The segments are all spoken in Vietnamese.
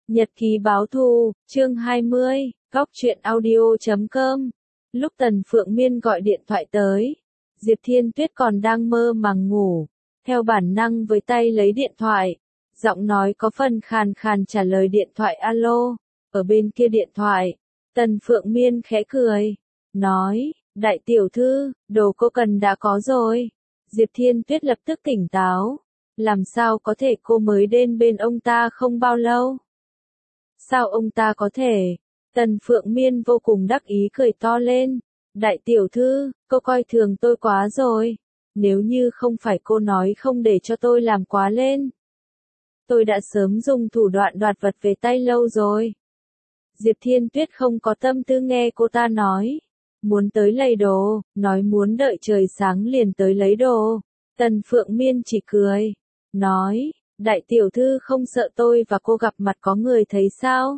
Nhật ký báo thù, chương 20, góc truyện audio.com. Lúc Tần Phượng Miên gọi điện thoại tới, Diệp Thiên Tuyết còn đang mơ màng ngủ, theo bản năng với tay lấy điện thoại, giọng nói có phần khàn khàn trả lời điện thoại alo. Ở bên kia điện thoại, Tần Phượng Miên khẽ cười, nói, đại tiểu thư, đồ cô cần đã có rồi. Diệp Thiên Tuyết lập tức tỉnh táo, làm sao có thể, cô mới đến bên ông ta không bao lâu. Sao ông ta có thể? Tần Phượng Miên vô cùng đắc ý cười to lên. Đại tiểu thư, cô coi thường tôi quá rồi. Nếu như không phải cô nói không để cho tôi làm quá lên, tôi đã sớm dùng thủ đoạn đoạt vật về tay lâu rồi. Diệp Thiên Tuyết không có tâm tư nghe cô ta nói. Muốn tới lấy đồ, nói muốn đợi trời sáng liền tới lấy đồ. Tần Phượng Miên chỉ cười, nói, đại tiểu thư không sợ tôi và cô gặp mặt có người thấy sao?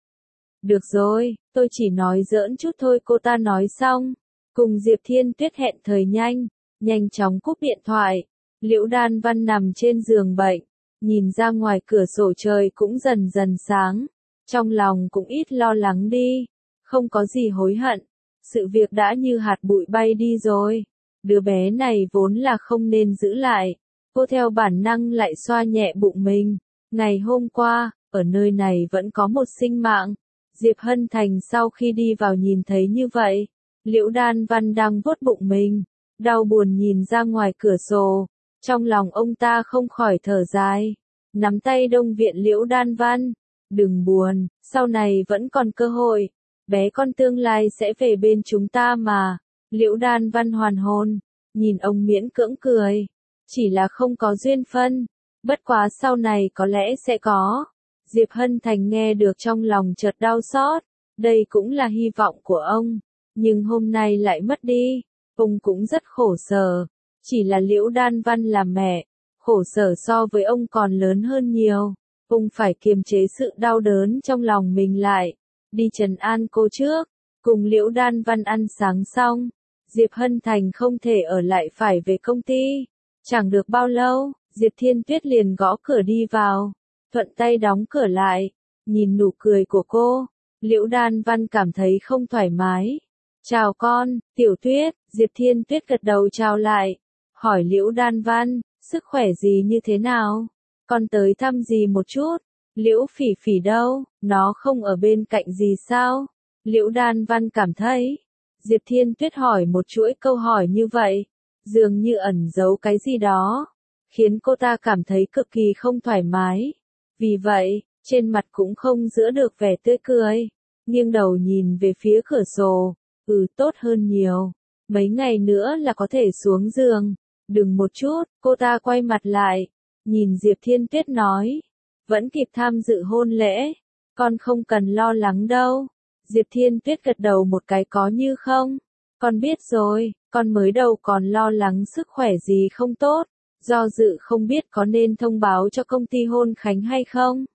Được rồi, tôi chỉ nói giỡn chút thôi, cô ta nói xong. Cùng Diệp Thiên Tuyết hẹn thời nhanh chóng cúp điện thoại. Liễu Đan Văn nằm trên giường bệnh, nhìn ra ngoài cửa sổ trời cũng dần dần sáng. Trong lòng cũng ít lo lắng đi, không có gì hối hận. Sự việc đã như hạt bụi bay đi rồi. Đứa bé này vốn là không nên giữ lại. Cô theo bản năng lại xoa nhẹ bụng mình. Ngày hôm qua, ở nơi này vẫn có một sinh mạng. Diệp Hân Thành sau khi đi vào nhìn thấy như vậy. Liễu Đan Văn đang vuốt bụng mình, đau buồn nhìn ra ngoài cửa sổ. Trong lòng ông ta không khỏi thở dài, nắm tay Đông Viện Liễu Đan Văn. Đừng buồn, sau này vẫn còn cơ hội. Bé con tương lai sẽ về bên chúng ta mà. Liễu Đan Văn hoàn hồn, nhìn ông miễn cưỡng cười. Chỉ là không có duyên phân, bất quá sau này có lẽ sẽ có. Diệp Hân Thành nghe được trong lòng chợt đau xót, đây cũng là hy vọng của ông, nhưng hôm nay lại mất đi, ông cũng rất khổ sở. Chỉ là Liễu Đan Văn là mẹ, khổ sở so với ông còn lớn hơn nhiều, ông phải kiềm chế sự đau đớn trong lòng mình lại, đi trấn an cô trước. Cùng Liễu Đan Văn ăn sáng xong, Diệp Hân Thành không thể ở lại phải về công ty. Chẳng được bao lâu, Diệp Thiên Tuyết liền gõ cửa đi vào, thuận tay đóng cửa lại, nhìn nụ cười của cô, Liễu Đan Văn cảm thấy không thoải mái. Chào con, Tiểu Tuyết. Diệp Thiên Tuyết gật đầu chào lại, hỏi Liễu Đan Văn, sức khỏe gì như thế nào? Con tới thăm gì một chút. Liễu Phỉ Phỉ đâu, nó không ở bên cạnh gì sao? Liễu Đan Văn cảm thấy, Diệp Thiên Tuyết hỏi một chuỗi câu hỏi như vậy, dường như ẩn giấu cái gì đó, khiến cô ta cảm thấy cực kỳ không thoải mái. Vì vậy, trên mặt cũng không giữ được vẻ tươi cười, nghiêng đầu nhìn về phía cửa sổ. Tốt hơn nhiều, mấy ngày nữa là có thể xuống giường. Đừng một chút. Cô ta quay mặt lại, nhìn Diệp Thiên Tuyết nói, vẫn kịp tham dự hôn lễ, con không cần lo lắng đâu. Diệp Thiên Tuyết gật đầu một cái có như không. Con biết rồi, con mới đầu còn lo lắng sức khỏe gì không tốt, do dự không biết có nên thông báo cho công ty hôn khánh hay không.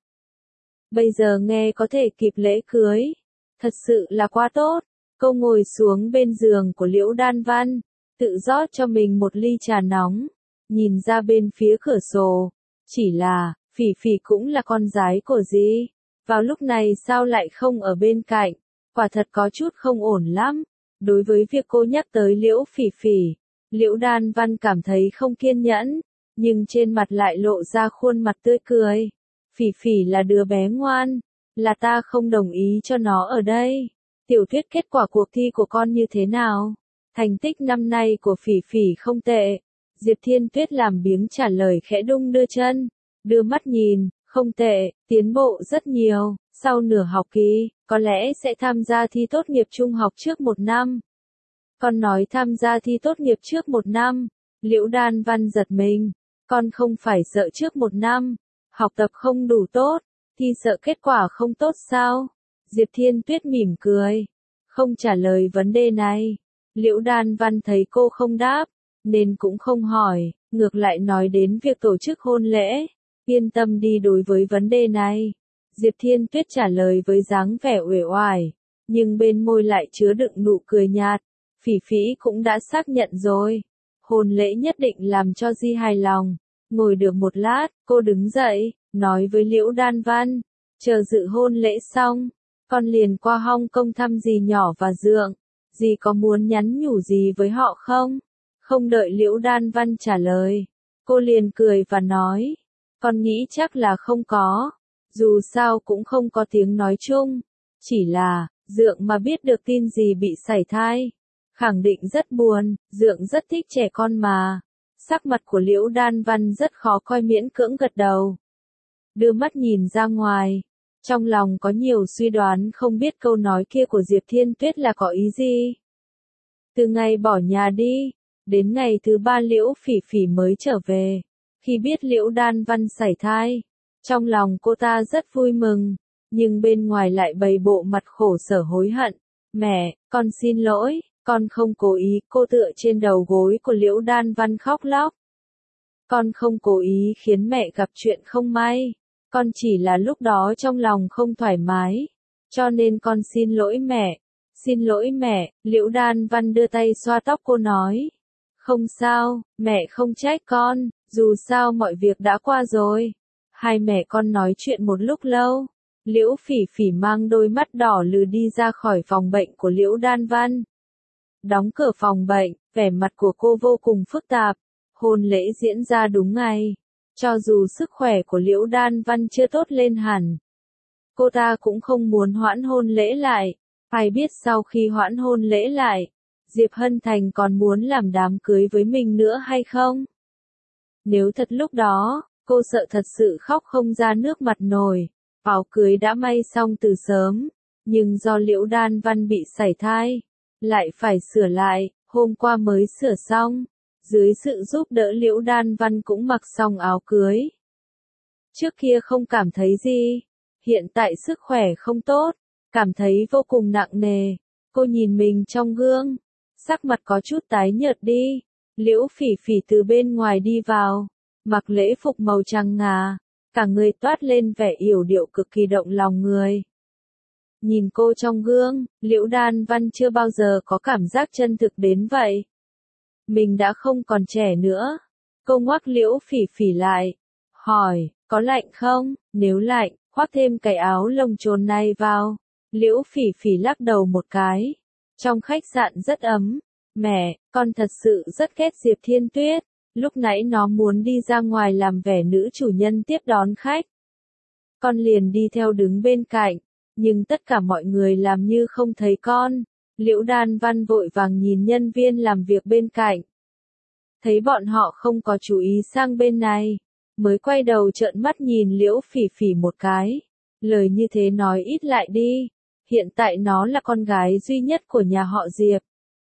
Bây giờ nghe có thể kịp lễ cưới, thật sự là quá tốt. Cô ngồi xuống bên giường của Liễu Đan Văn, tự rót cho mình một ly trà nóng, nhìn ra bên phía cửa sổ. Chỉ là, Phỉ Phỉ cũng là con gái của dì, vào lúc này sao lại không ở bên cạnh, quả thật có chút không ổn lắm. Đối với việc cô nhắc tới Liễu Phỉ Phỉ, Liễu Đan Văn cảm thấy không kiên nhẫn, nhưng trên mặt lại lộ ra khuôn mặt tươi cười. Phỉ Phỉ là đứa bé ngoan, là ta không đồng ý cho nó ở đây. Tiểu Tuyết, kết quả cuộc thi của con như thế nào? Thành tích năm nay của Phỉ Phỉ không tệ. Diệp Thiên Tuyết làm biếng trả lời khẽ đung đưa chân, đưa mắt nhìn, không tệ, tiến bộ rất nhiều. Sau nửa học kỳ, có lẽ sẽ tham gia thi tốt nghiệp trung học trước 1 năm. Con nói tham gia thi tốt nghiệp trước 1 năm. Liễu Đan Văn giật mình. Con không phải sợ trước 1 năm, học tập không đủ tốt, thì sợ kết quả không tốt sao? Diệp Thiên Tuyết mỉm cười, không trả lời vấn đề này. Liễu Đan Văn thấy cô không đáp, nên cũng không hỏi, ngược lại nói đến việc tổ chức hôn lễ. Yên tâm đi, đối với vấn đề này, Diệp Thiên Tuyết trả lời với dáng vẻ uể oải, nhưng bên môi lại chứa đựng nụ cười nhạt. Phỉ Phỉ cũng đã xác nhận rồi, hôn lễ nhất định làm cho Di hài lòng. Ngồi được một lát, cô đứng dậy, nói với Liễu Đan Văn, Chờ dự hôn lễ xong, con liền qua Hong Kong thăm dì nhỏ và Dượng. Dì có muốn nhắn nhủ gì với họ không? Không đợi Liễu Đan Văn trả lời, cô liền cười và nói, con nghĩ chắc là không có. Dù sao cũng không có tiếng nói chung. Chỉ là, Dượng mà biết được tin dì bị sảy thai, khẳng định rất buồn. Dượng rất thích trẻ con mà. Sắc mặt của Liễu Đan Văn rất khó coi, miễn cưỡng gật đầu. Đưa mắt nhìn ra ngoài, trong lòng có nhiều suy đoán, không biết câu nói kia của Diệp Thiên Tuyết là có ý gì. Từ ngày bỏ nhà đi, đến ngày thứ 3 Liễu Phỉ Phỉ mới trở về. Khi biết Liễu Đan Văn sảy thai, trong lòng cô ta rất vui mừng, nhưng bên ngoài lại bày bộ mặt khổ sở hối hận. Mẹ, con xin lỗi, con không cố ý. Cô tựa trên đầu gối của Liễu Đan Văn khóc lóc. Con không cố ý khiến mẹ gặp chuyện không may. Con chỉ là lúc đó trong lòng không thoải mái. Cho nên con xin lỗi mẹ. Xin lỗi mẹ. Liễu Đan Văn đưa tay xoa tóc cô nói. Không sao, mẹ không trách con, dù sao mọi việc đã qua rồi. Hai mẹ con nói chuyện một lúc lâu. Liễu Phỉ Phỉ mang đôi mắt đỏ lừ đi ra khỏi phòng bệnh của Liễu Đan Văn. Đóng cửa phòng bệnh, vẻ mặt của cô vô cùng phức tạp. Hôn lễ diễn ra đúng ngày. Cho dù sức khỏe của Liễu Đan Văn chưa tốt lên hẳn, cô ta cũng không muốn hoãn hôn lễ lại. Phải biết sau khi hoãn hôn lễ lại, Diệp Hân Thành còn muốn làm đám cưới với mình nữa hay không? Nếu thật lúc đó, cô sợ thật sự khóc không ra nước mặt nổi. Áo cưới đã may xong từ sớm, nhưng do Liễu Đan Văn bị sảy thai, lại phải sửa lại, hôm qua mới sửa xong. Dưới sự giúp đỡ Liễu Đan Văn cũng mặc xong áo cưới. Trước kia không cảm thấy gì, hiện tại sức khỏe không tốt, cảm thấy vô cùng nặng nề. Cô nhìn mình trong gương, sắc mặt có chút tái nhợt đi. Liễu Phỉ Phỉ từ bên ngoài đi vào, mặc lễ phục màu trắng ngà, cả người toát lên vẻ yểu điệu cực kỳ động lòng người. Nhìn cô trong gương, Liễu Đan Văn chưa bao giờ có cảm giác chân thực đến vậy. Mình đã không còn trẻ nữa. Cô ngoắc Liễu Phỉ Phỉ lại, hỏi, có lạnh không? Nếu lạnh, khoác thêm cái áo lông trồn này vào. Liễu Phỉ Phỉ lắc đầu một cái. Trong khách sạn rất ấm. Mẹ, con thật sự rất ghét Diệp Thiên Tuyết. Lúc nãy nó muốn đi ra ngoài làm vẻ nữ chủ nhân tiếp đón khách. Con liền đi theo đứng bên cạnh, nhưng tất cả mọi người làm như không thấy con. Liễu Đan Văn vội vàng nhìn nhân viên làm việc bên cạnh. Thấy bọn họ không có chú ý sang bên này, mới quay đầu trợn mắt nhìn Liễu Phỉ Phỉ một cái. Lời như thế nói ít lại đi. Hiện tại nó là con gái duy nhất của nhà họ Diệp.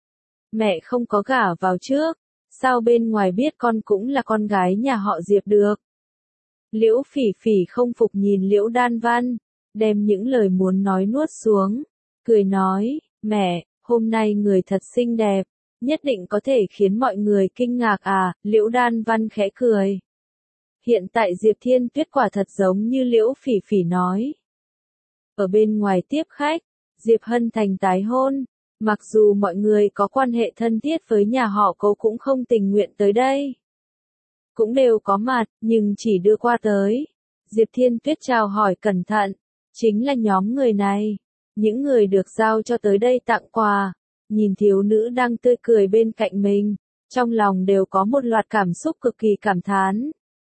Mẹ không có gả vào trước, sao bên ngoài biết con cũng là con gái nhà họ Diệp được? Liễu Phỉ Phỉ không phục nhìn Liễu Đan Văn, đem những lời muốn nói nuốt xuống, cười nói, mẹ, hôm nay người thật xinh đẹp, nhất định có thể khiến mọi người kinh ngạc à? Liễu Đan Văn khẽ cười. Hiện tại Diệp Thiên Tuyết quả thật giống như Liễu Phỉ Phỉ nói. Ở bên ngoài tiếp khách, Diệp Hân Thành tái hôn. Mặc dù mọi người có quan hệ thân thiết với nhà họ Cố cũng không tình nguyện tới đây. Cũng đều có mặt, nhưng chỉ đưa qua tới. Diệp Thiên Tuyết chào hỏi cẩn thận. Chính là nhóm người này. Những người được giao cho tới đây tặng quà. Nhìn thiếu nữ đang tươi cười bên cạnh mình. Trong lòng đều có một loạt cảm xúc cực kỳ cảm thán.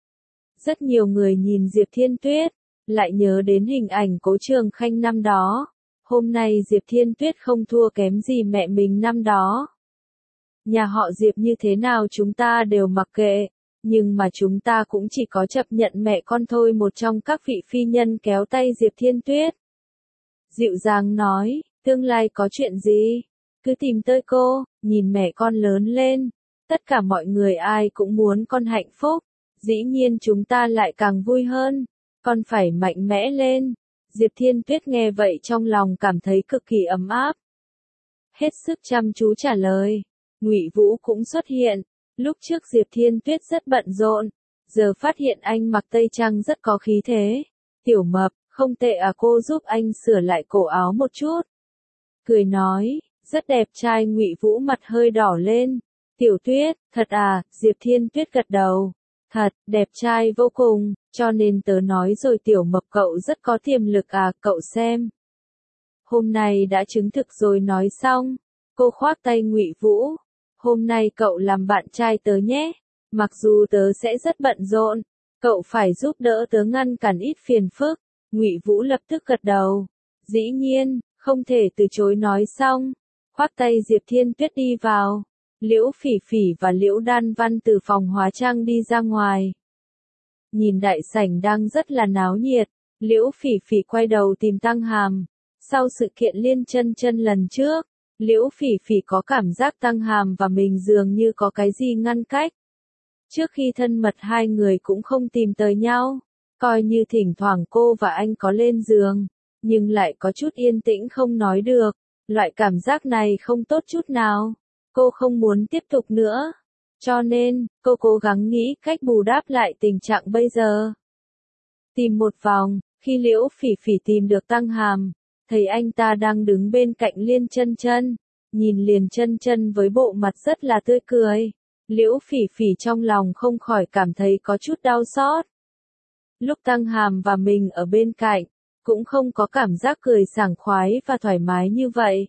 Rất nhiều người nhìn Diệp Thiên Tuyết, lại nhớ đến hình ảnh Cố Trường Khanh năm đó. Hôm nay Diệp Thiên Tuyết không thua kém gì mẹ mình năm đó. Nhà họ Diệp như thế nào chúng ta đều mặc kệ, nhưng mà chúng ta cũng chỉ có chấp nhận mẹ con thôi. Một trong các vị phi nhân kéo tay Diệp Thiên Tuyết. Dịu dàng nói, tương lai có chuyện gì, cứ tìm tới cô, nhìn mẹ con lớn lên. Tất cả mọi người ai cũng muốn con hạnh phúc, dĩ nhiên chúng ta lại càng vui hơn. Con phải mạnh mẽ lên. Diệp Thiên Tuyết nghe vậy trong lòng cảm thấy cực kỳ ấm áp. Hết sức chăm chú trả lời. Ngụy Vũ cũng xuất hiện. Lúc trước Diệp Thiên Tuyết rất bận rộn, giờ phát hiện anh mặc tây trang rất có khí thế. Tiểu Mập, không tệ à, cô giúp anh sửa lại cổ áo một chút. Cười nói, rất đẹp trai. Ngụy Vũ mặt hơi đỏ lên. Tiểu Tuyết, thật à? Diệp Thiên Tuyết gật đầu. Thật, đẹp trai vô cùng, cho nên tớ nói rồi Tiểu Mập cậu rất có tiềm lực à, cậu xem. Hôm nay đã chứng thực rồi nói xong. Cô khoác tay Ngụy Vũ. Hôm nay cậu làm bạn trai tớ nhé. Mặc dù tớ sẽ rất bận rộn, cậu phải giúp đỡ tớ ngăn cản ít phiền phức. Ngụy Vũ lập tức gật đầu. Dĩ nhiên, không thể từ chối nói xong. Khoác tay Diệp Thiên Tuyết đi vào. Liễu Phỉ Phỉ và Liễu Đan Văn từ phòng hóa trang đi ra ngoài. Nhìn đại sảnh đang rất là náo nhiệt, Liễu Phỉ Phỉ quay đầu tìm Tăng Hàm. Sau sự kiện Liên Chân Chân lần trước, Liễu Phỉ Phỉ có cảm giác Tăng Hàm và mình dường như có cái gì ngăn cách. Trước khi thân mật hai người cũng không tìm tới nhau, coi như thỉnh thoảng cô và anh có lên giường, nhưng lại có chút yên tĩnh không nói được. Loại cảm giác này không tốt chút nào. Cô không muốn tiếp tục nữa. Cho nên, cô cố gắng nghĩ cách bù đắp lại tình trạng bây giờ. Tìm một vòng, khi Liễu Phỉ Phỉ tìm được Tăng Hàm, thấy anh ta đang đứng bên cạnh Liên Chân Chân, nhìn Liên Chân Chân với bộ mặt rất là tươi cười. Liễu Phỉ Phỉ trong lòng không khỏi cảm thấy có chút đau xót. Lúc Tăng Hàm và mình ở bên cạnh, cũng không có cảm giác cười sảng khoái và thoải mái như vậy.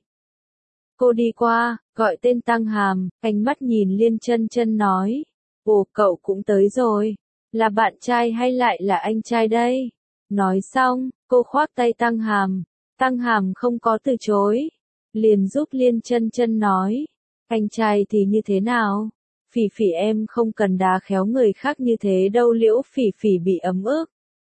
Cô đi qua, gọi tên Tăng Hàm, ánh mắt nhìn Liên Chân Chân nói. Ồ, cậu cũng tới rồi. Là bạn trai hay lại là anh trai đây? Nói xong, cô khoác tay Tăng Hàm. Tăng Hàm không có từ chối. Liền giúp Liên Chân Chân nói. Anh trai thì như thế nào? Phỉ Phỉ em không cần đá khéo người khác như thế đâu. Liễu Phỉ Phỉ bị ấm ức.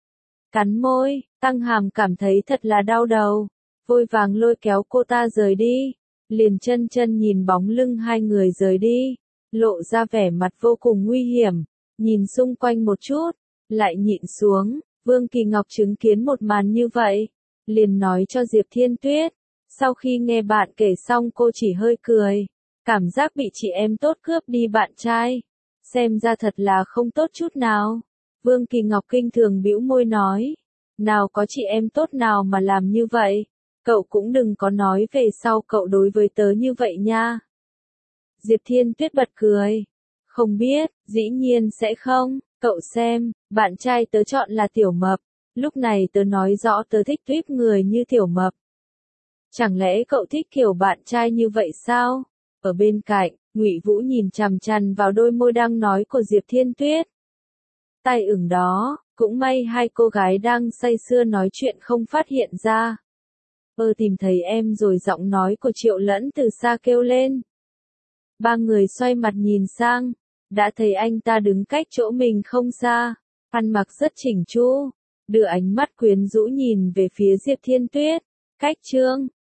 Cắn môi, Tăng Hàm cảm thấy thật là đau đầu. Vội vàng lôi kéo cô ta rời đi. Liên Chân Chân nhìn bóng lưng hai người rời đi, lộ ra vẻ mặt vô cùng nguy hiểm, nhìn xung quanh một chút, lại nhịn xuống. Vương Kỳ Ngọc chứng kiến một màn như vậy, liền nói cho Diệp Thiên Tuyết. Sau khi nghe bạn kể xong cô chỉ hơi cười, cảm giác bị chị em tốt cướp đi bạn trai, xem ra thật là không tốt chút nào. Vương Kỳ Ngọc kinh thường bĩu môi nói, nào có chị em tốt nào mà làm như vậy. Cậu cũng đừng có nói về sau cậu đối với tớ như vậy nha. Diệp Thiên Tuyết bật cười. Không biết, dĩ nhiên sẽ không, cậu xem, bạn trai tớ chọn là Tiểu Mập. Lúc này tớ nói rõ tớ thích tuyếp người như Tiểu Mập. Chẳng lẽ cậu thích kiểu bạn trai như vậy sao? Ở bên cạnh, Ngụy Vũ nhìn chằm chằm vào đôi môi đang nói của Diệp Thiên Tuyết. Tai ửng đó, cũng may hai cô gái đang say sưa nói chuyện không phát hiện ra. Tìm thấy em rồi, giọng nói của Triệu Lẫn từ xa kêu lên. Ba người xoay mặt nhìn sang, đã thấy anh ta đứng cách chỗ mình không xa, ăn mặc rất chỉnh chu, đưa ánh mắt quyến rũ nhìn về phía Diệp Thiên Tuyết. Cách chương